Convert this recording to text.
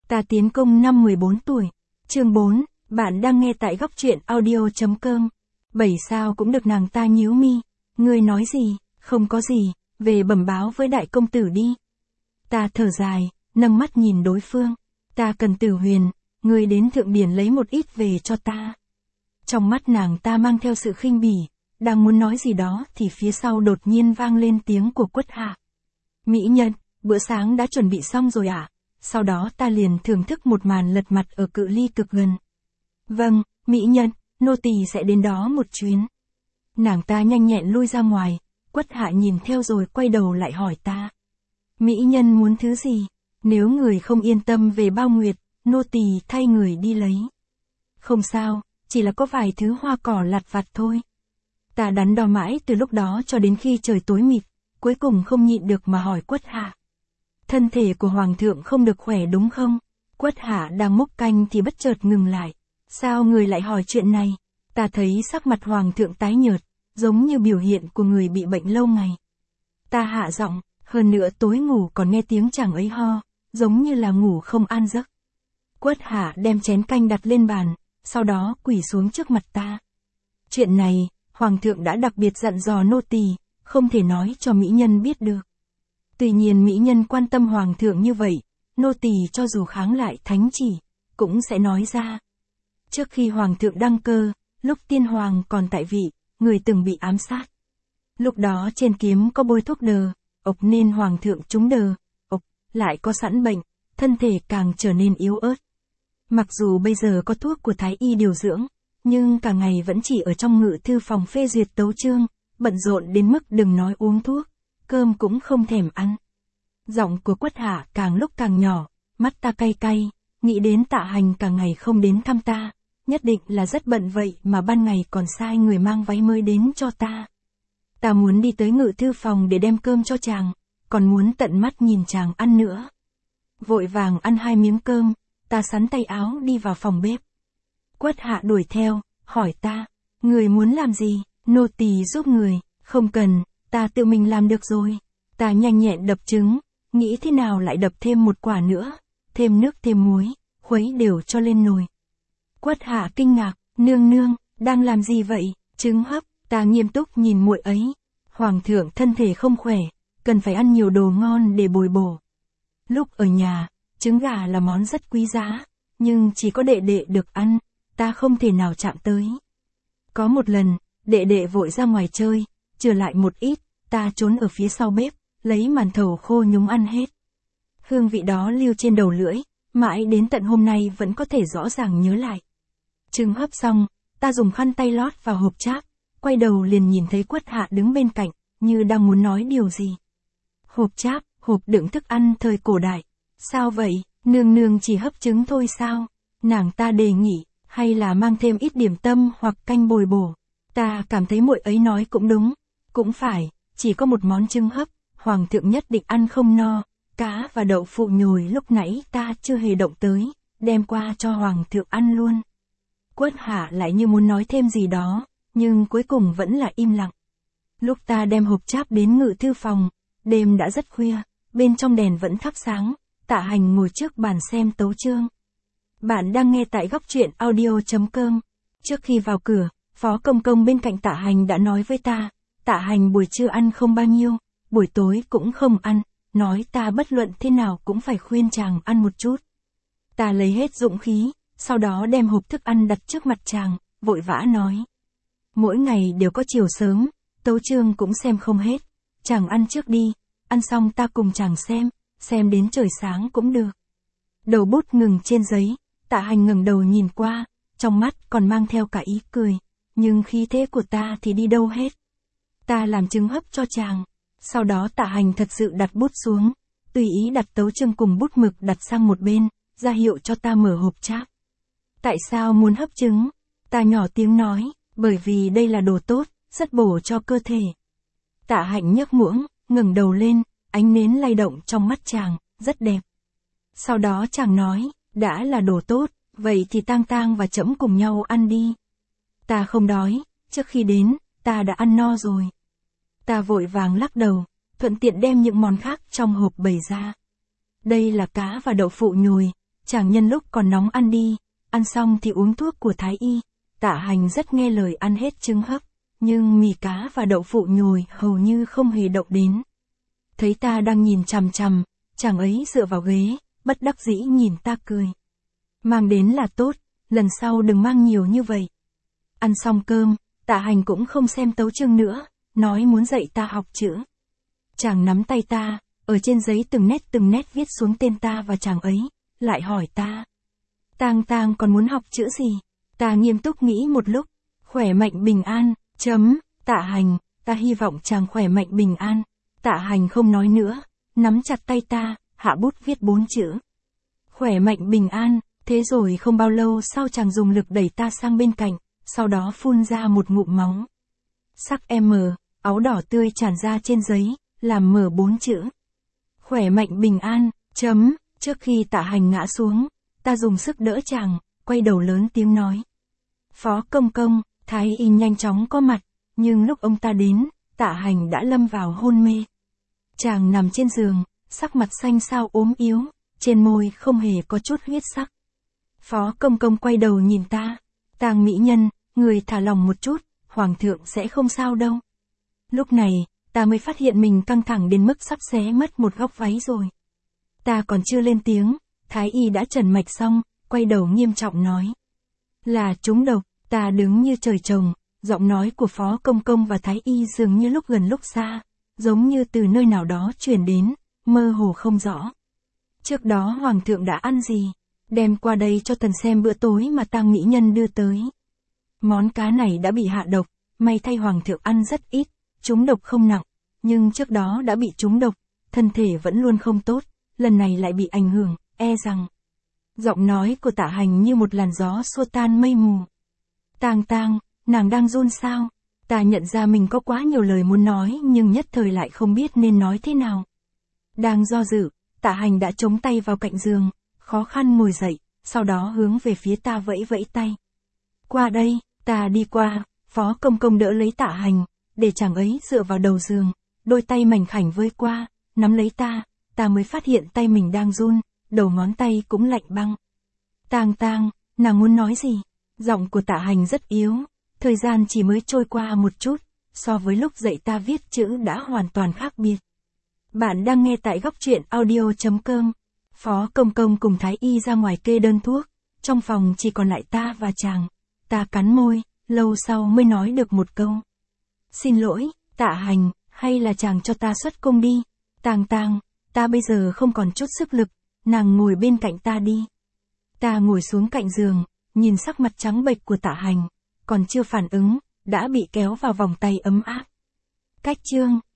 Ta tiến công năm 14 tuổi. Chương 4, bạn đang nghe tại góc truyện audio.com. 7 sao cũng được, nàng ta nhíu mi. Ngươi nói gì? Không có gì, về bẩm báo với đại công tử đi. Ta thở dài, nâng mắt nhìn đối phương. Ta cần Tử Huyền, ngươi đến Thượng Điển lấy một ít về cho ta. Trong mắt nàng ta mang theo sự khinh bỉ, đang muốn nói gì đó thì phía sau đột nhiên vang lên tiếng của Quất Hạ. Mỹ nhân, bữa sáng đã chuẩn bị xong rồi ạ? Sau đó ta liền thưởng thức một màn lật mặt ở cự ly cực gần. Vâng, mỹ nhân, nô tỳ sẽ đến đó một chuyến. Nàng ta nhanh nhẹn lui ra ngoài, Quất Hạ nhìn theo rồi quay đầu lại hỏi ta. Mỹ nhân muốn thứ gì? Nếu người không yên tâm về Bao Nguyệt, nô tỳ thay người đi lấy. Không sao, chỉ là có vài thứ hoa cỏ lặt vặt thôi. Ta đắn đo mãi từ lúc đó cho đến khi trời tối mịt, cuối cùng không nhịn được mà hỏi Quất Hạ. Thân thể của Hoàng thượng không được khỏe đúng không? Quất Hạ đang múc canh thì bất chợt ngừng lại. Sao người lại hỏi chuyện này? Ta thấy sắc mặt Hoàng thượng tái nhợt, giống như biểu hiện của người bị bệnh lâu ngày. Ta hạ giọng, hơn nữa tối ngủ còn nghe tiếng chàng ấy ho, giống như là ngủ không an giấc. Quất Hạ đem chén canh đặt lên bàn, sau đó quỳ xuống trước mặt ta. Chuyện này, Hoàng thượng đã đặc biệt dặn dò nô tỳ, không thể nói cho mỹ nhân biết được. Tuy nhiên mỹ nhân quan tâm Hoàng thượng như vậy, nô tỳ cho dù kháng lại thánh chỉ, cũng sẽ nói ra. Trước khi Hoàng thượng đăng cơ, lúc tiên hoàng còn tại vị, người từng bị ám sát. Lúc đó trên kiếm có bôi thuốc đờ, ộc nên Hoàng thượng trúng đờ, ộc, lại có sẵn bệnh, thân thể càng trở nên yếu ớt. Mặc dù bây giờ có thuốc của Thái y điều dưỡng, nhưng cả ngày vẫn chỉ ở trong ngự thư phòng phê duyệt tấu chương, bận rộn đến mức đừng nói uống thuốc, cơm cũng không thèm ăn. Giọng của Quất Hạ càng lúc càng nhỏ, mắt ta cay cay, nghĩ đến Tạ Hành cả ngày không đến thăm ta, nhất định là rất bận vậy mà ban ngày còn sai người mang váy mới đến cho ta. Ta muốn đi tới ngự thư phòng để đem cơm cho chàng, còn muốn tận mắt nhìn chàng ăn nữa. Vội vàng ăn 2 miếng cơm, ta xắn tay áo đi vào phòng bếp. Quất Hạ đuổi theo, hỏi ta, người muốn làm gì? Nô tỳ giúp người. Không cần, ta tự mình làm được rồi. Ta nhanh nhẹn đập trứng, nghĩ thế nào lại đập thêm một quả nữa, thêm nước thêm muối, khuấy đều cho lên nồi. Quất Hạ kinh ngạc, nương nương, đang làm gì vậy? Trứng hấp. Ta nghiêm túc nhìn muội ấy. Hoàng thượng thân thể không khỏe, cần phải ăn nhiều đồ ngon để bồi bổ. Lúc ở nhà, trứng gà là món rất quý giá, nhưng chỉ có đệ đệ được ăn, ta không thể nào chạm tới. Có một lần, đệ đệ vội ra ngoài chơi, trở lại một ít, ta trốn ở phía sau bếp, lấy màn thầu khô nhúng ăn hết. Hương vị đó lưu trên đầu lưỡi, mãi đến tận hôm nay vẫn có thể rõ ràng nhớ lại. Trứng hấp xong, ta dùng khăn tay lót vào hộp cháp, quay đầu liền nhìn thấy Quất Hạ đứng bên cạnh, như đang muốn nói điều gì. Hộp cháp, hộp đựng thức ăn thời cổ đại. Sao vậy, nương nương chỉ hấp trứng thôi sao? Nàng ta đề nghị, hay là mang thêm ít điểm tâm hoặc canh bồi bổ. Ta cảm thấy muội ấy nói cũng đúng, cũng phải, chỉ có một món trứng hấp, Hoàng thượng nhất định ăn không no, cá và đậu phụ nhồi lúc nãy ta chưa hề động tới, đem qua cho Hoàng thượng ăn luôn. Quất Hạ lại như muốn nói thêm gì đó, nhưng cuối cùng vẫn là im lặng. Lúc ta đem hộp cháp đến ngự thư phòng, đêm đã rất khuya, bên trong đèn vẫn thắp sáng, Tạ Hành ngồi trước bàn xem tấu chương. Bạn đang nghe tại góc truyện audio.com. Trước khi vào cửa, Phó Công Công bên cạnh Tạ Hành đã nói với ta, Tạ Hành buổi trưa ăn không bao nhiêu, buổi tối cũng không ăn, nói ta bất luận thế nào cũng phải khuyên chàng ăn một chút. Ta lấy hết dũng khí, sau đó đem hộp thức ăn đặt trước mặt chàng, vội vã nói. Mỗi ngày đều có chiều sớm, tấu chương cũng xem không hết, chàng ăn trước đi, ăn xong ta cùng chàng xem đến trời sáng cũng được. Đầu bút ngừng trên giấy, Tạ Hành ngẩng đầu nhìn qua, trong mắt còn mang theo cả ý cười, nhưng khí thế của ta thì đi đâu hết. Ta làm trứng hấp cho chàng, sau đó Tạ Hành thật sự đặt bút xuống, tùy ý đặt tấu chương cùng bút mực đặt sang một bên, ra hiệu cho ta mở hộp cháp. Tại sao muốn hấp trứng? Ta nhỏ tiếng nói, bởi vì đây là đồ tốt, rất bổ cho cơ thể. Tạ Hành nhấc muỗng, ngẩng đầu lên, ánh nến lay động trong mắt chàng, rất đẹp. Sau đó chàng nói, đã là đồ tốt, vậy thì Tang Tang và trẫm cùng nhau ăn đi. Ta không đói, trước khi đến, ta đã ăn no rồi. Ta vội vàng lắc đầu, thuận tiện đem những món khác trong hộp bày ra. Đây là cá và đậu phụ nhồi, chàng nhân lúc còn nóng ăn đi, ăn xong thì uống thuốc của Thái Y. Tạ Hành rất nghe lời ăn hết trứng hấp, nhưng mì cá và đậu phụ nhồi hầu như không hề động đến. Thấy ta đang nhìn chằm chằm, chàng ấy dựa vào ghế, bất đắc dĩ nhìn ta cười. Mang đến là tốt, lần sau đừng mang nhiều như vậy. Ăn xong cơm, Tạ Hành cũng không xem tấu chương nữa, nói muốn dạy ta học chữ. Chàng nắm tay ta, ở trên giấy từng nét viết xuống tên ta và chàng ấy, lại hỏi ta. Tang Tang còn muốn học chữ gì? Ta nghiêm túc nghĩ một lúc, khỏe mạnh bình an, Tạ Hành, ta hy vọng chàng khỏe mạnh bình an. Tạ Hành không nói nữa, nắm chặt tay ta, hạ bút viết 4 chữ. Khỏe mạnh bình an, thế rồi không bao lâu sau chàng dùng lực đẩy ta sang bên cạnh, sau đó phun ra một ngụm máu. Sắc M, áo đỏ tươi tràn ra trên giấy, làm mở 4 chữ. Khỏe mạnh bình an, trước khi Tạ Hành ngã xuống, ta dùng sức đỡ chàng, quay đầu lớn tiếng nói. Phó công công, Thái Y nhanh chóng có mặt, nhưng lúc ông ta đến, Tạ Hành đã lâm vào hôn mê. Chàng nằm trên giường, sắc mặt xanh xao ốm yếu, trên môi không hề có chút huyết sắc. Phó công công quay đầu nhìn ta. Tang mỹ nhân, người thả lòng một chút, hoàng thượng sẽ không sao đâu. Lúc này, ta mới phát hiện mình căng thẳng đến mức sắp xé mất một góc váy rồi. Ta còn chưa lên tiếng, Thái Y đã trần mạch xong, quay đầu nghiêm trọng nói. Là trúng độc. Ta đứng như trời trồng, giọng nói của Phó công công và Thái Y dường như lúc gần lúc xa, giống như từ nơi nào đó truyền đến, mơ hồ không rõ. Trước đó hoàng thượng đã ăn gì? Đem qua đây cho thần xem bữa tối mà Tang mỹ nhân đưa tới. Món cá này đã bị hạ độc, may thay hoàng thượng ăn rất ít, trúng độc không nặng, nhưng trước đó đã bị trúng độc, thân thể vẫn luôn không tốt, lần này lại bị ảnh hưởng, e rằng. Giọng nói của Tạ Hành như một làn gió xua tan mây mù. Tang Tang, nàng đang run sao? Ta nhận ra mình có quá nhiều lời muốn nói nhưng nhất thời lại không biết nên nói thế nào. Đang do dự, Tạ Hành đã chống tay vào cạnh giường, khó khăn ngồi dậy, sau đó hướng về phía ta vẫy vẫy tay. Qua đây, ta đi qua, Phó công công đỡ lấy Tạ Hành, để chàng ấy dựa vào đầu giường, đôi tay mảnh khảnh vơi qua, nắm lấy ta mới phát hiện tay mình đang run, đầu ngón tay cũng lạnh băng. Tang Tang, nàng muốn nói gì? Giọng của Tạ Hành rất yếu, thời gian chỉ mới trôi qua một chút, so với lúc dạy ta viết chữ đã hoàn toàn khác biệt. Bạn đang nghe tại góc truyện audio.com. Phó công công cùng Thái Y ra ngoài kê đơn thuốc, trong phòng chỉ còn lại ta và chàng. Ta cắn môi, lâu sau mới nói được một câu. Xin lỗi, Tạ Hành, hay là chàng cho ta xuất cung đi. Tang Tang, ta bây giờ không còn chút sức lực, nàng ngồi bên cạnh ta đi. Ta ngồi xuống cạnh giường, nhìn sắc mặt trắng bệch của Tạ Hành, còn chưa phản ứng, đã bị kéo vào vòng tay ấm áp. Cách chương